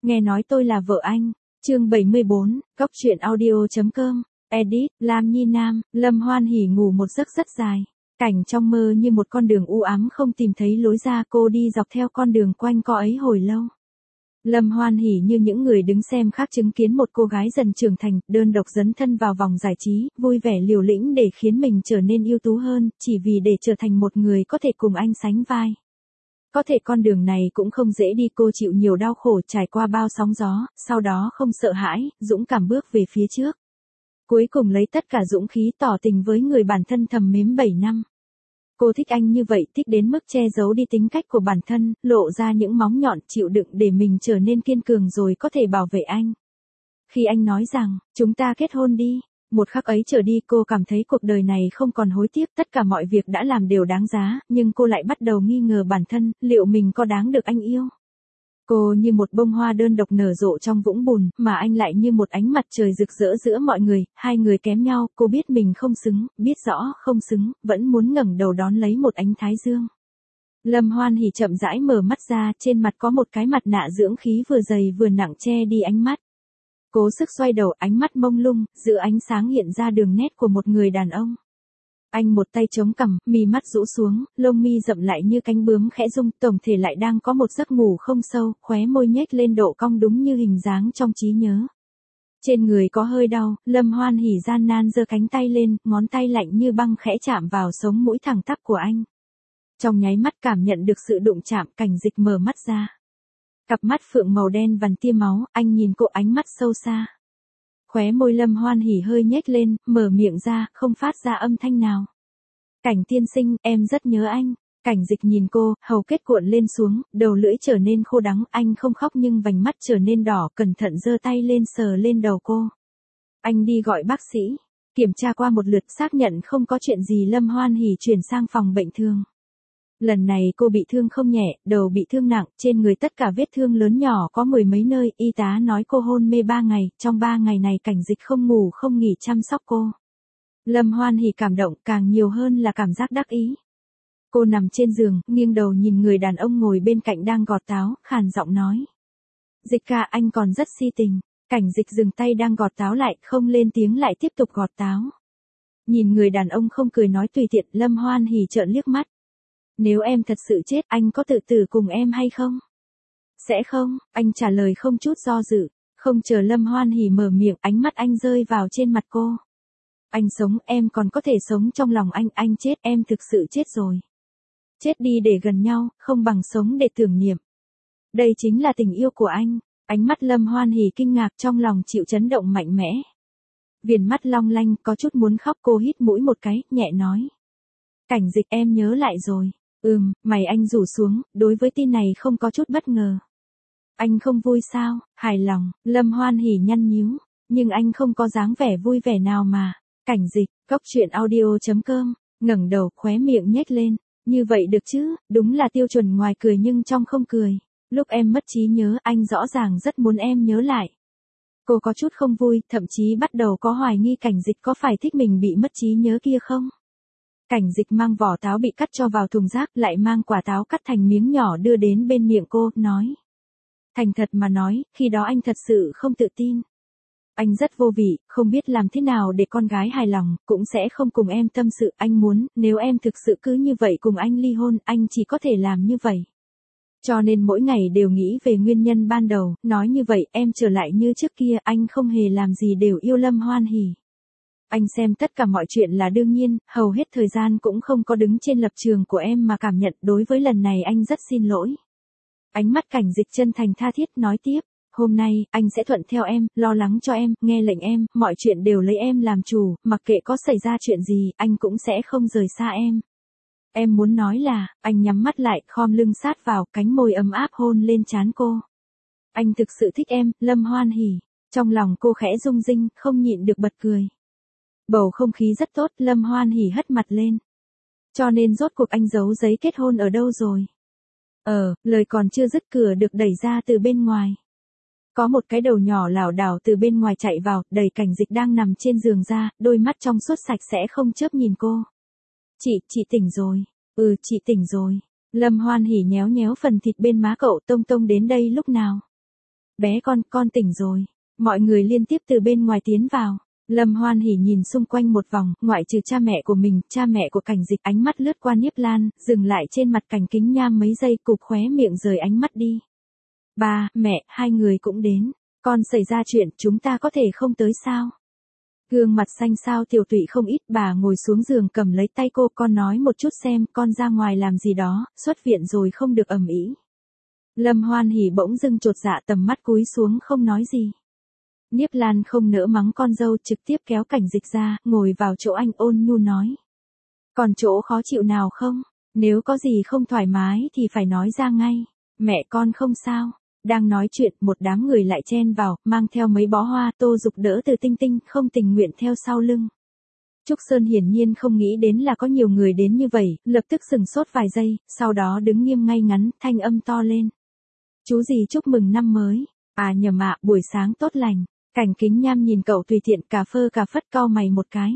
nghe nói tôi là vợ anh. Chương 74, Cốc truyện audio.com, edit, Lam Nhi Nam, Lâm Hoan Hỉ ngủ một giấc rất dài. Cảnh trong mơ như một con đường u ám không tìm thấy lối ra, cô đi dọc theo con đường quanh co ấy hồi lâu. Lâm Hoan Hỉ như những người đứng xem khác chứng kiến một cô gái dần trưởng thành, đơn độc dấn thân vào vòng giải trí, vui vẻ liều lĩnh để khiến mình trở nên ưu tú hơn, chỉ vì để trở thành một người có thể cùng anh sánh vai. Có thể con đường này cũng không dễ đi, cô chịu nhiều đau khổ, trải qua bao sóng gió, sau đó không sợ hãi, dũng cảm bước về phía trước. Cuối cùng lấy tất cả dũng khí tỏ tình với người bản thân thầm mến 7 năm. Cô thích anh như vậy, thích đến mức che giấu đi tính cách của bản thân, lộ ra những móng nhọn, chịu đựng để mình trở nên kiên cường rồi có thể bảo vệ anh. Khi anh nói rằng, chúng ta kết hôn đi, một khắc ấy trở đi cô cảm thấy cuộc đời này không còn hối tiếc, tất cả mọi việc đã làm đều đáng giá, nhưng cô lại bắt đầu nghi ngờ bản thân, liệu mình có đáng được anh yêu? Cô như một bông hoa đơn độc nở rộ trong vũng bùn, mà anh lại như một ánh mặt trời rực rỡ giữa mọi người, hai người kém nhau, cô biết mình không xứng, biết rõ không xứng, vẫn muốn ngẩng đầu đón lấy một ánh thái dương. Lâm Hoan Hỉ chậm rãi mở mắt ra, trên mặt có một cái mặt nạ dưỡng khí vừa dày vừa nặng che đi ánh mắt. Cố sức xoay đầu, ánh mắt mông lung, giữa ánh sáng hiện ra đường nét của một người đàn ông. Anh một tay chống cằm, mí mắt rũ xuống, lông mi rậm lại như cánh bướm khẽ rung, tổng thể lại đang có một giấc ngủ không sâu, khóe môi nhếch lên độ cong đúng như hình dáng trong trí nhớ. Trên người có hơi đau, Lâm Hoan Hỉ gian nan giơ cánh tay lên, ngón tay lạnh như băng khẽ chạm vào sống mũi thẳng tắp của anh. Trong nháy mắt cảm nhận được sự đụng chạm, Cảnh Dịch mở mắt ra. Cặp mắt phượng màu đen vằn tia máu, anh nhìn cô ánh mắt sâu xa. Khóe môi Lâm Hoan Hỉ hơi nhếch lên, mở miệng ra, không phát ra âm thanh nào. Cảnh tiên sinh, em rất nhớ anh. Cảnh Dịch nhìn cô, hầu kết cuộn lên xuống, đầu lưỡi trở nên khô đắng, anh không khóc nhưng vành mắt trở nên đỏ, cẩn thận giơ tay lên sờ lên đầu cô. Anh đi gọi bác sĩ. Kiểm tra qua một lượt xác nhận không có chuyện gì, Lâm Hoan Hỉ chuyển sang phòng bệnh thương. Lần này cô bị thương không nhẹ, đầu bị thương nặng, trên người tất cả vết thương lớn nhỏ có 10 mấy nơi, y tá nói cô hôn mê 3 ngày, trong 3 ngày này Cảnh Dịch không ngủ không nghỉ chăm sóc cô. Lâm Hoan Hỉ cảm động, càng nhiều hơn là cảm giác đắc ý. Cô nằm trên giường, nghiêng đầu nhìn người đàn ông ngồi bên cạnh đang gọt táo, khàn giọng nói. Dịch ca, anh còn rất si tình. Cảnh Dịch dừng tay đang gọt táo lại, không lên tiếng lại tiếp tục gọt táo. Nhìn người đàn ông không cười nói tùy tiện, Lâm Hoan Hỉ trợn liếc mắt. Nếu em thật sự chết, anh có tự tử cùng em hay không? Sẽ không, anh trả lời không chút do dự. Không chờ Lâm Hoan Hỉ mở miệng, ánh mắt anh rơi vào trên mặt cô. Anh sống, em còn có thể sống trong lòng anh chết, em thực sự chết rồi. Chết đi để gần nhau, không bằng sống để tưởng niệm. Đây chính là tình yêu của anh. Ánh mắt Lâm Hoan Hỉ kinh ngạc, trong lòng chịu chấn động mạnh mẽ. Viền mắt long lanh, có chút muốn khóc, cô hít mũi một cái, nhẹ nói. Cảnh Dịch, em nhớ lại rồi. Mày anh rủ xuống, đối với tin này không có chút bất ngờ. Anh không vui sao? Hài lòng, Lâm Hoan Hỉ nhăn nhíu, nhưng anh không có dáng vẻ vui vẻ nào mà. Cảnh Dịch, Cốc truyện audio.com, ngẩng đầu, khóe miệng nhếch lên. Như vậy được chứ, đúng là tiêu chuẩn ngoài cười nhưng trong không cười. Lúc em mất trí nhớ, anh rõ ràng rất muốn em nhớ lại. Cô có chút không vui, thậm chí bắt đầu có hoài nghi Cảnh Dịch có phải thích mình bị mất trí nhớ kia không? Cảnh Dịch mang vỏ táo bị cắt cho vào thùng rác, lại mang quả táo cắt thành miếng nhỏ đưa đến bên miệng cô, nói. Thành thật mà nói, khi đó anh thật sự không tự tin. Anh rất vô vị, không biết làm thế nào để con gái hài lòng, cũng sẽ không cùng em tâm sự, anh muốn, nếu em thực sự cứ như vậy cùng anh ly hôn, anh chỉ có thể làm như vậy. Cho nên mỗi ngày đều nghĩ về nguyên nhân ban đầu, nói như vậy, em trở lại như trước kia, anh không hề làm gì đều yêu Lâm Hoan Hỉ. Anh xem tất cả mọi chuyện là đương nhiên, hầu hết thời gian cũng không có đứng trên lập trường của em mà cảm nhận, đối với lần này anh rất xin lỗi. Ánh mắt Cảnh Dịch chân thành tha thiết nói tiếp, hôm nay, anh sẽ thuận theo em, lo lắng cho em, nghe lệnh em, mọi chuyện đều lấy em làm chủ, mặc kệ có xảy ra chuyện gì, anh cũng sẽ không rời xa em. Em muốn nói là, anh nhắm mắt lại, khom lưng sát vào, cánh môi ấm áp hôn lên trán cô. Anh thực sự thích em, Lâm Hoan Hỉ. Trong lòng cô khẽ rung rinh, không nhịn được bật cười. Bầu không khí rất tốt, Lâm Hoan Hỉ hất mặt lên. Cho nên rốt cuộc anh giấu giấy kết hôn ở đâu rồi? Lời còn chưa dứt, cửa được đẩy ra từ bên ngoài. Có một cái đầu nhỏ lảo đảo từ bên ngoài chạy vào, đẩy Cảnh Dịch đang nằm trên giường ra, đôi mắt trong suốt sạch sẽ không chớp nhìn cô. Chị tỉnh rồi. Chị tỉnh rồi. Lâm Hoan Hỉ nhéo nhéo phần thịt bên má cậu, Tông Tông đến đây lúc nào? Bé con tỉnh rồi. Mọi người liên tiếp từ bên ngoài tiến vào. Lâm Hoan Hỉ nhìn xung quanh một vòng, ngoại trừ cha mẹ của mình, cha mẹ của Cảnh Dịch, ánh mắt lướt qua Niếp Lan, dừng lại trên mặt Cảnh Kính Nham mấy giây, cụp khóe miệng rời ánh mắt đi. Ba, mẹ, hai người cũng đến. Con xảy ra chuyện, chúng ta có thể không tới sao? Gương mặt xanh xao tiểu tụy không ít, bà ngồi xuống giường cầm lấy tay cô, con nói một chút xem, con ra ngoài làm gì đó, xuất viện rồi không được ầm ĩ. Lâm Hoan Hỉ bỗng dưng chột dạ, tầm mắt cúi xuống không nói gì. Niếp Lan không nỡ mắng con dâu, trực tiếp kéo Cảnh Dịch ra, ngồi vào chỗ anh, ôn nhu nói. Còn chỗ khó chịu nào không? Nếu có gì không thoải mái thì phải nói ra ngay. Mẹ con không sao. Đang nói chuyện, một đám người lại chen vào, mang theo mấy bó hoa, Tô Dục đỡ Từ Tinh Tinh, không tình nguyện theo sau lưng. Trúc Sơn hiển nhiên không nghĩ đến là có nhiều người đến như vậy, lập tức sừng sốt vài giây, sau đó đứng nghiêm ngay ngắn, thanh âm to lên. Chú gì chúc mừng năm mới. À nhầm ạ, buổi sáng tốt lành. Cảnh Kính Nham nhìn cậu tùy tiện cà phơ cà phất, cau mày một cái.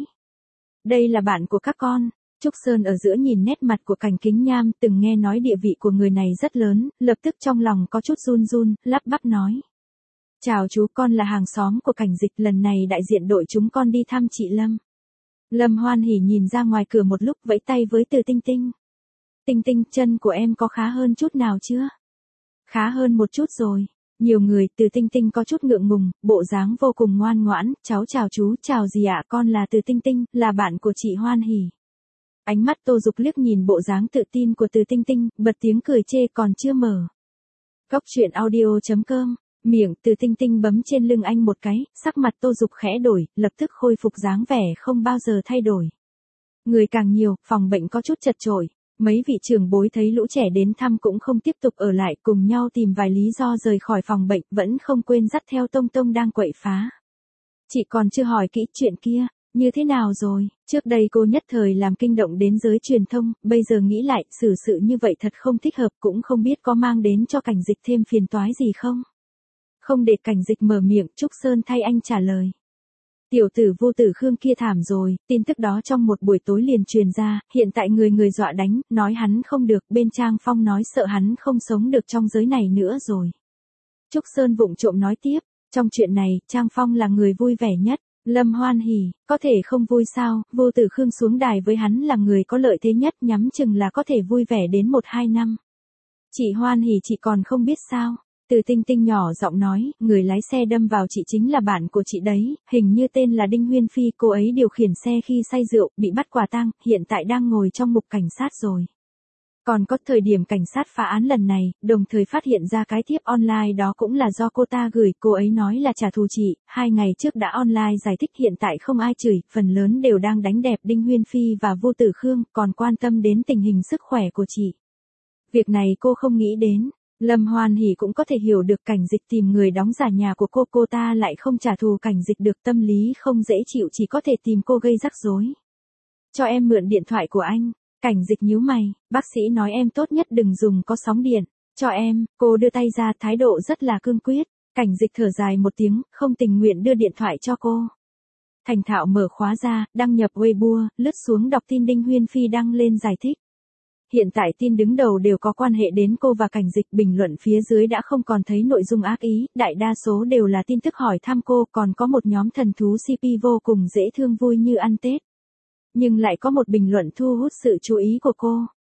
Đây là bạn của các con. Trúc Sơn ở giữa nhìn nét mặt của Cảnh Kính Nham, từng nghe nói địa vị của người này rất lớn, lập tức trong lòng có chút run run, lắp bắp nói. Chào chú, con là hàng xóm của Cảnh Dịch, lần này đại diện đội chúng con đi thăm chị Lâm. Lâm Hoan Hỉ nhìn ra ngoài cửa một lúc, vẫy tay với Từ Tinh Tinh. Tinh Tinh, chân của em có khá hơn chút nào chưa? Khá hơn một chút rồi. Nhiều người, Từ Tinh Tinh có chút ngượng ngùng, bộ dáng vô cùng ngoan ngoãn, cháu chào chú, chào gì ạ, con là Từ Tinh Tinh, là bạn của chị Hoan Hỉ. Ánh mắt Tô Dục liếc nhìn bộ dáng tự tin của Từ Tinh Tinh, bật tiếng cười chê còn chưa mở. Góc truyện audio.com, miệng Từ Tinh Tinh bấm trên lưng anh một cái, sắc mặt Tô Dục khẽ đổi, lập tức khôi phục dáng vẻ không bao giờ thay đổi. Người càng nhiều, phòng bệnh có chút chật chội. Mấy vị trưởng bối thấy lũ trẻ đến thăm cũng không tiếp tục ở lại, cùng nhau tìm vài lý do rời khỏi phòng bệnh, vẫn không quên dắt theo Tông Tông đang quậy phá. Chị còn chưa hỏi kỹ chuyện kia, như thế nào rồi? Trước đây cô nhất thời làm kinh động đến giới truyền thông, bây giờ nghĩ lại, xử sự như vậy thật không thích hợp, cũng không biết có mang đến cho Cảnh Dịch thêm phiền toái gì không? Không để Cảnh Dịch mở miệng, Trúc Sơn thay anh trả lời. Tiểu tử Vô Tử Khương kia thảm rồi, tin tức đó trong một buổi tối liền truyền ra, hiện tại người dọa đánh, nói hắn không được, bên Trang Phong nói sợ hắn không sống được trong giới này nữa rồi. Trúc Sơn vụng trộm nói tiếp, trong chuyện này, Trang Phong là người vui vẻ nhất, Lâm Hoan Hỉ, có thể không vui sao, Vô Tử Khương xuống đài với hắn là người có lợi thế nhất, nhắm chừng là có thể vui vẻ đến 1-2 năm. Chị Hoan Hỉ chị còn không biết sao? Từ Tinh Tinh nhỏ giọng nói, người lái xe đâm vào chị chính là bạn của chị đấy, hình như tên là Đinh Huyên Phi, cô ấy điều khiển xe khi say rượu, bị bắt quả tang, hiện tại đang ngồi trong mục cảnh sát rồi. Còn có thời điểm cảnh sát phá án lần này, đồng thời phát hiện ra cái thiếp online đó cũng là do cô ta gửi, cô ấy nói là trả thù chị, 2 ngày trước đã online giải thích hiện tại không ai chửi, phần lớn đều đang đánh đẹp Đinh Huyên Phi và Vô Tử Khương, còn quan tâm đến tình hình sức khỏe của chị. Việc này cô không nghĩ đến. Lâm Hoan Hỉ cũng có thể hiểu được Cảnh Dịch tìm người đóng giả nhà của cô ta lại không trả thù Cảnh Dịch được, tâm lý không dễ chịu, chỉ có thể tìm cô gây rắc rối. Cho em mượn điện thoại của anh. Cảnh Dịch nhíu mày, bác sĩ nói em tốt nhất đừng dùng có sóng điện. Cho em, cô đưa tay ra, thái độ rất là cương quyết. Cảnh Dịch thở dài một tiếng, không tình nguyện đưa điện thoại cho cô. Thành thạo mở khóa ra, đăng nhập Weibo, lướt xuống đọc tin Đinh Huyên Phi đăng lên giải thích. Hiện tại tin đứng đầu đều có quan hệ đến cô và Cảnh Dịch, bình luận phía dưới đã không còn thấy nội dung ác ý, đại đa số đều là tin tức hỏi thăm cô, còn có một nhóm thần thú CP vô cùng dễ thương vui như ăn Tết. Nhưng lại có một bình luận thu hút sự chú ý của cô.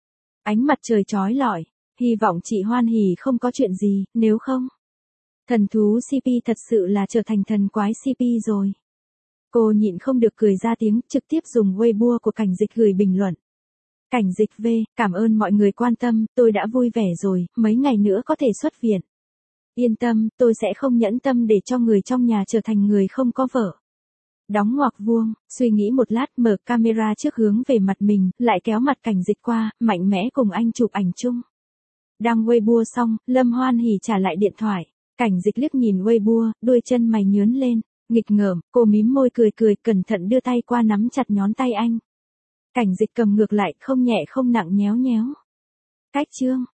Ánh mặt trời chói lọi, hy vọng chị Hoan Hỉ không có chuyện gì, nếu không. Thần thú CP thật sự là trở thành thần quái CP rồi. Cô nhịn không được cười ra tiếng, trực tiếp dùng Weibo của Cảnh Dịch gửi bình luận. Cảnh Dịch V, cảm ơn mọi người quan tâm, tôi đã vui vẻ rồi, mấy ngày nữa có thể xuất viện. Yên tâm, tôi sẽ không nhẫn tâm để cho người trong nhà trở thành người không có vợ. Đóng ngoặc vuông, suy nghĩ một lát, mở camera trước hướng về mặt mình, lại kéo mặt Cảnh Dịch qua, mạnh mẽ cùng anh chụp ảnh chung. Đăng Weibo xong, Lâm Hoan Hỉ trả lại điện thoại. Cảnh Dịch liếc nhìn Weibo, đuôi chân mày nhướng lên, nghịch ngợm, cô mím môi cười cười, cẩn thận đưa tay qua nắm chặt nhón tay anh. Cảnh Dịch cầm ngược lại, không nhẹ không nặng nhéo nhéo. Cách chương.